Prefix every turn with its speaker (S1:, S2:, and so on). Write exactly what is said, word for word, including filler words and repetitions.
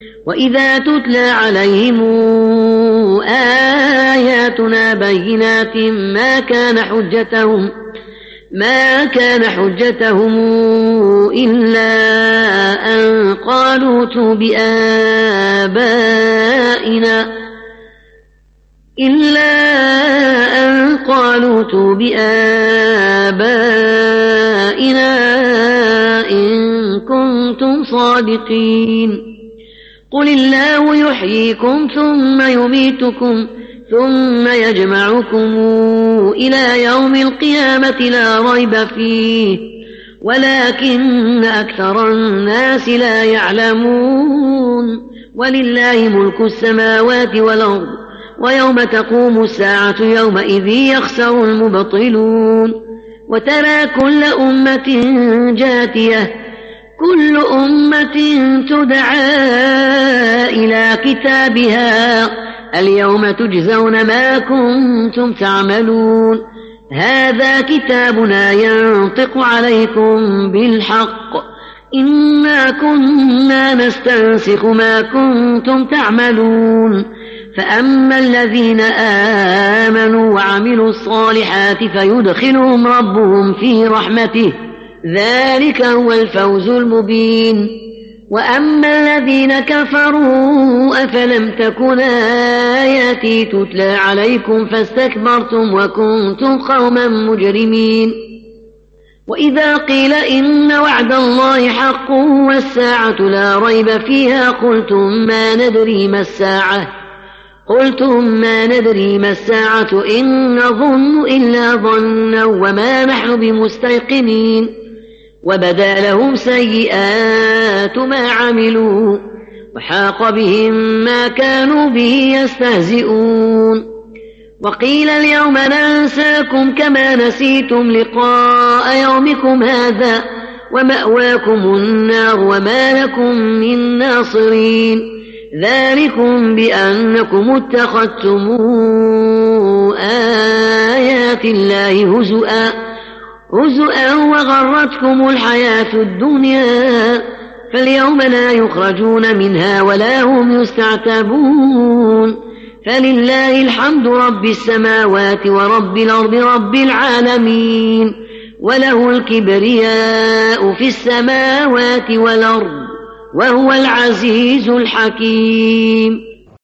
S1: وإذا تتلى عليهم آياتنا بينات ما كان حجتهم ما كان حجتهم إلا أن قالوا ائتوا بآبائنا إلا أن قالوا ائتوا بآبائنا إن كنتم صادقين. قل الله يحييكم ثم يميتكم ثم يجمعكم إلى يوم القيامة لا ريب فيه ولكن أكثر الناس لا يعلمون. ولله ملك السماوات والأرض ويوم تقوم الساعة يومئذ يخسر المبطلون. وترى كل أمة جاثية كل أمة تدعى إلى كتابها اليوم تجزون ما كنتم تعملون. هذا كتابنا ينطق عليكم بالحق إنا كنا نستنسخ ما كنتم تعملون. فأما الذين آمنوا وعملوا الصالحات فيدخلهم ربهم في رحمته ذلك هو الفوز المبين. وأما الذين كفروا أفلم تكن آياتي تتلى عليكم فاستكبرتم وكنتم قوما مجرمين. وإذا قيل إن وعد الله حق والساعة لا ريب فيها قلتم ما ندري ما الساعة قلتم ما ندري ما الساعة إن نظن إلا ظنا وما نحن بمستيقنين. وبدا لهم سيئات ما عملوا وحاق بهم ما كانوا به يستهزئون. وقيل اليوم ننساكم كما نسيتم لقاء يومكم هذا ومأواكم النار وما لكم من ناصرين. ذلكم بأنكم اتخذتم آيات الله هزؤا هزؤا وغرتكم الحياة الدنيا فاليوم لا يخرجون منها ولا هم يستعتبون. فلله الحمد رب السماوات ورب الأرض رب العالمين وله الكبرياء في السماوات والأرض وهو العزيز الحكيم.